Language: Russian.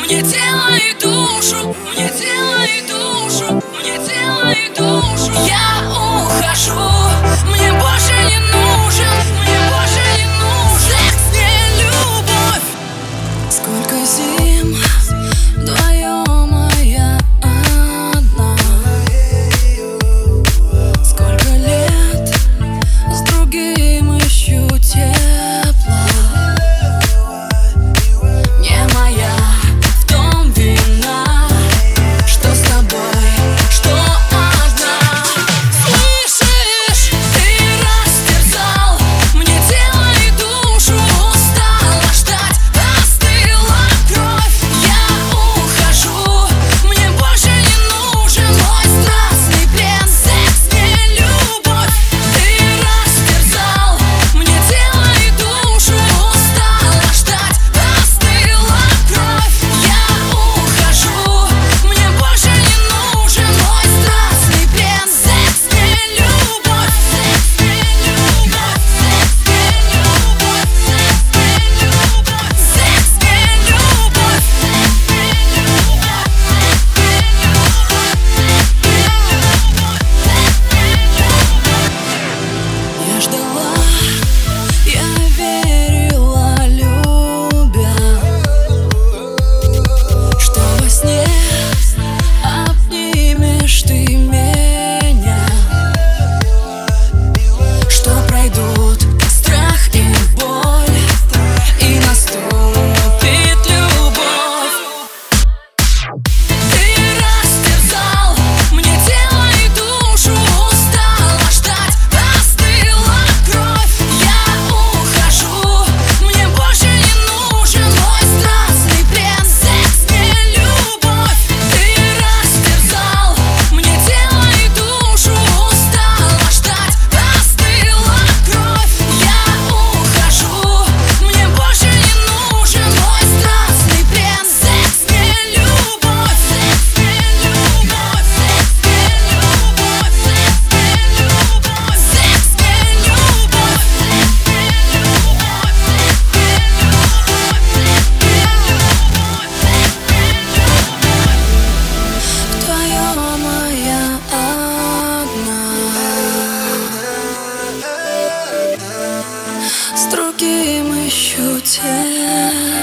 мне тело и душу, мне тело и душу, мне тело и душу. Я ухожу, мне больше не нужен, мне больше не нужен секс, не любовь. Сколько зим вдвоем, а я одна. Сколько лет с другим ищу тепла. Не моя в том вина, что с тобой, что одна. Слышишь, ты растерзал мне тело и душу. Устала ждать, остыла кровь. Я ухожу, мне больше не нужен мой страстный плен. Секс, не любовь. Ты растерзал мне тело и душу. Устала ждать, остыла кровь. Я ухожу, мне больше не нужен мой страстный плен. Секс, не любовь. Секс, не любовь. Секс, не любовь. Секс, не любовь. Секс, не любовь. Я ждала, я верила, любя, что во сне обнимешь ты меня, что пройдут страх и боль, и наступит любовь. Ты растерзал мне тело и душу. Устала ждать, остыла кровь. Я ухожу, мне больше не нужен мой страстный плен. Секс, не любовь. Ты растерзал мне тело и душу. Устала ждать, остыла кровь. Я ухожу, мне больше не нужен мой страстный плен. Секс, не любовь. Секс, не любовь. Секс, не любовь. Секс, не любовь. Секс, не любовь. Секс, не любовь. Вдвоем, а я одна. С другим ищу тебя.